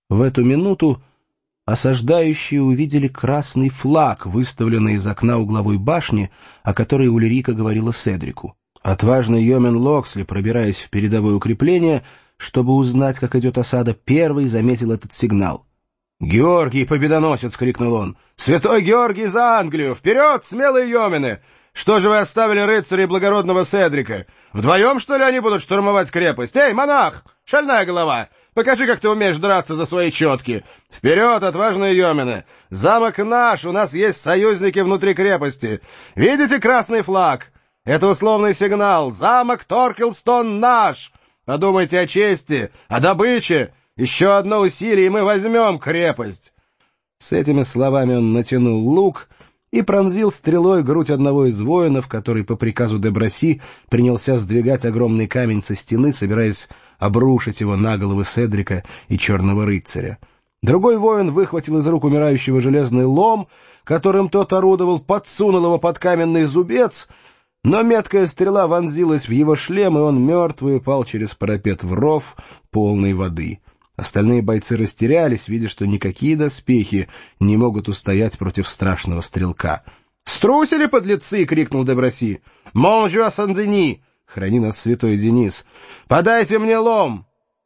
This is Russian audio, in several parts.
В эту минуту осаждающие увидели красный флаг, выставленный из окна угловой башни, о которой Ульрика говорила Седрику. Отважный Йомен Локсли, пробираясь в передовое укрепление, чтобы узнать, как идет осада, первый заметил этот сигнал. «Георгий Победоносец!» — крикнул он. «Святой Георгий за Англию! Вперед, смелые йомены! Что же вы оставили рыцарей благородного Седрика? Вдвоем, что ли, они будут штурмовать крепость? Эй, монах! Шальная голова! Покажи, как ты умеешь драться за свои четки! Вперед, отважные йомены! Замок наш! У нас есть союзники внутри крепости! Видите красный флаг? Это условный сигнал! Замок Торкелстон наш! Подумайте о чести, о добыче! Еще одно усилие, и мы возьмем крепость!» С этими словами он натянул лук и пронзил стрелой грудь одного из воинов, который по приказу де Браси принялся сдвигать огромный камень со стены, собираясь обрушить его на головы Седрика и Черного рыцаря. Другой воин выхватил из рук умирающего железный лом, которым тот орудовал, подсунул его под каменный зубец, но меткая стрела вонзилась в его шлем, и он мертвый упал через парапет в ров, полный воды. Остальные бойцы растерялись, видя, что никакие доспехи не могут устоять против страшного стрелка. «Струсили, подлецы!» — крикнул де Браси. «Мон жуа Сан-Дени! Храни нас, святой Денис! Подайте мне лом!»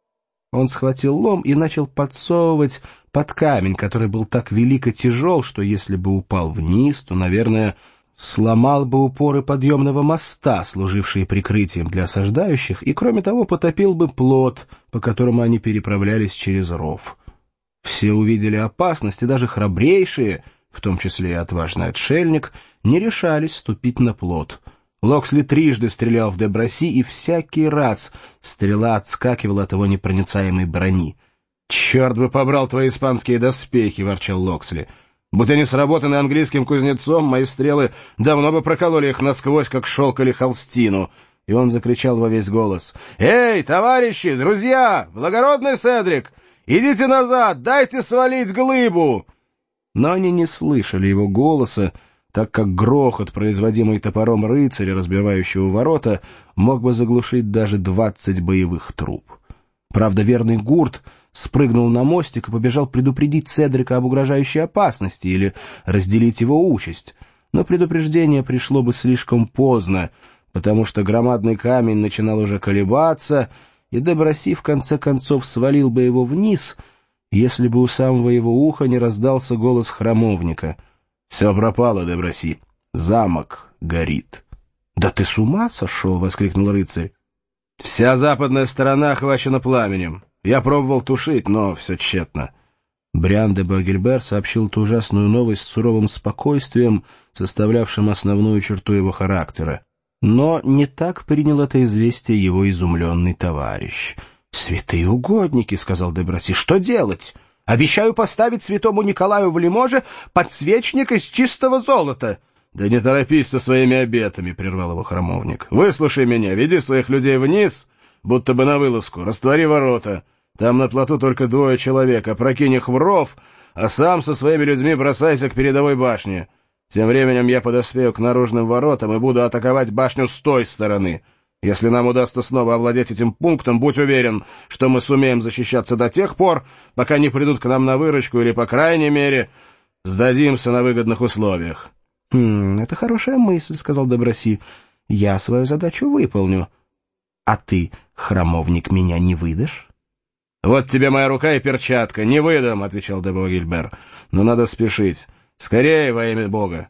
Он схватил лом и начал подсовывать под камень, который был так велик и тяжел, что если бы упал вниз, то, наверное, сломал бы упоры подъемного моста, служившие прикрытием для осаждающих, и, кроме того, потопил бы плот, по которому они переправлялись через ров. Все увидели опасность, и даже храбрейшие, в том числе и отважный отшельник, не решались ступить на плот. Локсли трижды стрелял в де Браси, и всякий раз стрела отскакивала от его непроницаемой брони. «Черт бы побрал твои испанские доспехи!» — ворчал Локсли. «Будь они сработаны английским кузнецом, мои стрелы давно бы прокололи их насквозь, как шелк или холстину». И он закричал во весь голос: «Эй, товарищи, друзья, благородный Седрик, идите назад, дайте свалить глыбу!» Но они не слышали его голоса, так как грохот, производимый топором рыцаря, разбивающего ворота, мог бы заглушить даже 20 боевых труб. Правда, верный Гурт спрыгнул на мостик и побежал предупредить Седрика об угрожающей опасности или разделить его участь. Но предупреждение пришло бы слишком поздно, потому что громадный камень начинал уже колебаться, и де Браси в конце концов свалил бы его вниз, если бы у самого его уха не раздался голос храмовника. «Все пропало, де Браси. Замок горит». «Да ты с ума сошел!» — воскликнул рыцарь. «Вся западная сторона охвачена пламенем. Я пробовал тушить, но все тщетно». Бриан де Буагильбер сообщил эту ужасную новость с суровым спокойствием, составлявшим основную черту его характера. Но не так принял это известие его изумленный товарищ. «Святые угодники», — сказал де Браси, — «что делать? Обещаю поставить святому Николаю в Лиможе подсвечник из чистого золота». «Да не торопись со своими обетами», — прервал его храмовник. «Выслушай меня, веди своих людей вниз, будто бы на вылазку, раствори ворота. Там на плоту только 2 человек, опрокинь их в ров, а сам со своими людьми бросайся к передовой башне. Тем временем я подоспею к наружным воротам и буду атаковать башню с той стороны. Если нам удастся снова овладеть этим пунктом, будь уверен, что мы сумеем защищаться до тех пор, пока не придут к нам на выручку или, по крайней мере, сдадимся на выгодных условиях». «Это хорошая мысль», — сказал де Браси. «Я свою задачу выполню. А ты, храмовник, меня не выдашь?» «Вот тебе моя рука и перчатка. Не выдам», — отвечал де Буагильбер. «Но надо спешить. Скорее, во имя Бога».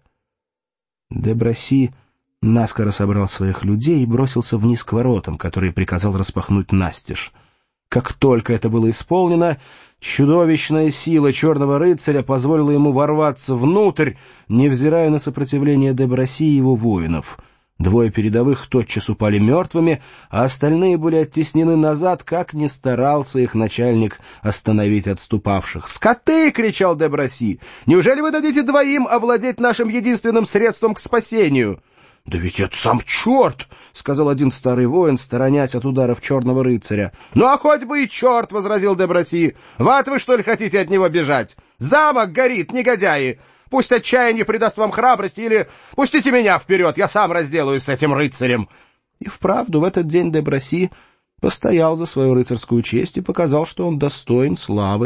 Де Браси наскоро собрал своих людей и бросился вниз к воротам, которые приказал распахнуть настежь. Как только это было исполнено, чудовищная сила черного рыцаря позволила ему ворваться внутрь, невзирая на сопротивление де Браси и его воинов. 2 передовых тотчас упали мертвыми, а остальные были оттеснены назад, как ни старался их начальник остановить отступавших. «Скоты!» — кричал де Браси. «Неужели вы дадите 2 овладеть нашим единственным средством к спасению?» «Да ведь это сам черт!» — сказал один старый воин, сторонясь от ударов черного рыцаря. «Ну а хоть бы и черт!» — возразил де Браси. «Вот вы, что ли, хотите от него бежать? Замок горит, негодяи! Пусть отчаяние придаст вам храбрости, или пустите меня вперед, я сам разделаюсь с этим рыцарем!» И вправду в этот день де Браси постоял за свою рыцарскую честь и показал, что он достоин славы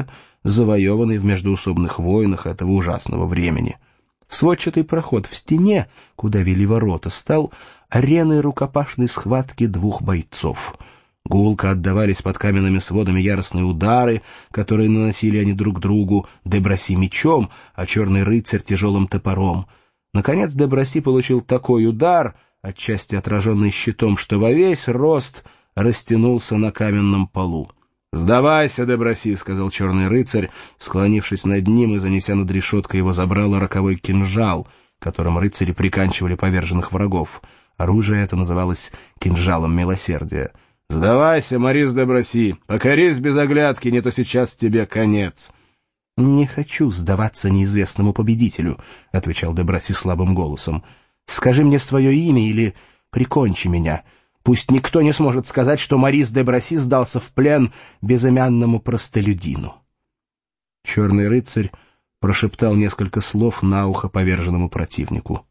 завоеванный в междоусобных войнах этого ужасного времени. Сводчатый проход в стене, куда вели ворота, стал ареной рукопашной схватки двух бойцов. Гулко отдавались под каменными сводами яростные удары, которые наносили они друг другу, Дебраси мечом, а черный рыцарь тяжелым топором. Наконец Дебраси получил такой удар, отчасти отраженный щитом, что во весь рост растянулся на каменном полу. «Сдавайся, Дебраси», — сказал черный рыцарь, склонившись над ним и занеся над решеткой его забрало роковой кинжал, которым рыцари приканчивали поверженных врагов. Оружие это называлось кинжалом милосердия. «Сдавайся, Морис Дебраси, покорись без оглядки, не то сейчас тебе конец». «Не хочу сдаваться неизвестному победителю», — отвечал Дебраси слабым голосом. «Скажи мне свое имя или прикончи меня. Пусть никто не сможет сказать, что Морис Дебраси сдался в плен безымянному простолюдину». Черный рыцарь прошептал несколько слов на ухо поверженному противнику.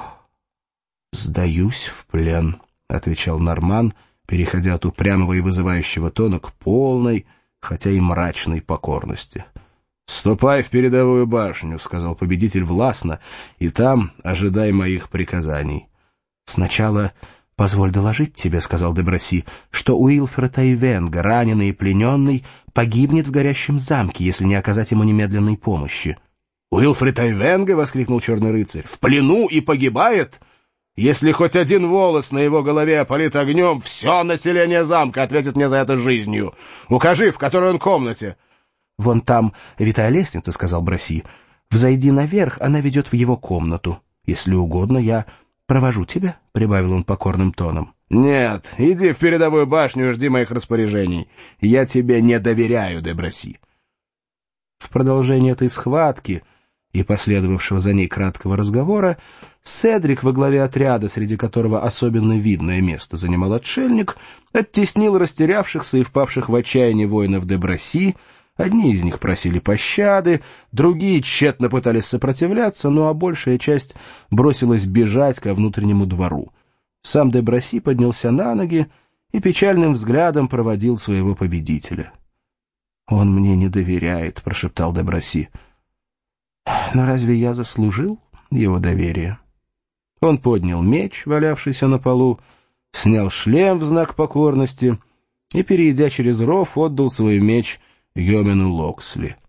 «Сдаюсь в плен», — отвечал Норман, переходя от упрямого и вызывающего тона к полной, хотя и мрачной покорности. «Ступай в передовую башню», — сказал победитель властно, — «и там ожидай моих приказаний». «Сначала позволь доложить тебе», — сказал Дебраси, — «что Уилфред Айвенго, раненый и плененный, погибнет в горящем замке, если не оказать ему немедленной помощи». «Уилфред Айвенго?» — воскликнул черный рыцарь. «В плену и погибает? Если хоть один волос на его голове опалит огнем, все население замка ответит мне за это жизнью. Укажи, в которой он комнате». «Вон там витая лестница», — сказал Браси. «Взойди наверх, она ведет в его комнату. Если угодно, я провожу тебя», — прибавил он покорным тоном. «Нет, иди в передовую башню и жди моих распоряжений. Я тебе не доверяю, Дебраси». В продолжение этой схватки и последовавшего за ней краткого разговора Седрик во главе отряда, среди которого особенно видное место занимал отшельник, оттеснил растерявшихся и впавших в отчаяние воинов Дебраси. Одни из них просили пощады, другие тщетно пытались сопротивляться, ну а большая часть бросилась бежать ко внутреннему двору. Сам Дебраси поднялся на ноги и печальным взглядом проводил своего победителя. «Он мне не доверяет», — прошептал Дебраси. «Но разве я заслужил его доверие?» Он поднял меч, валявшийся на полу, снял шлем в знак покорности и, перейдя через ров, отдал свой меч Йомену Локсли.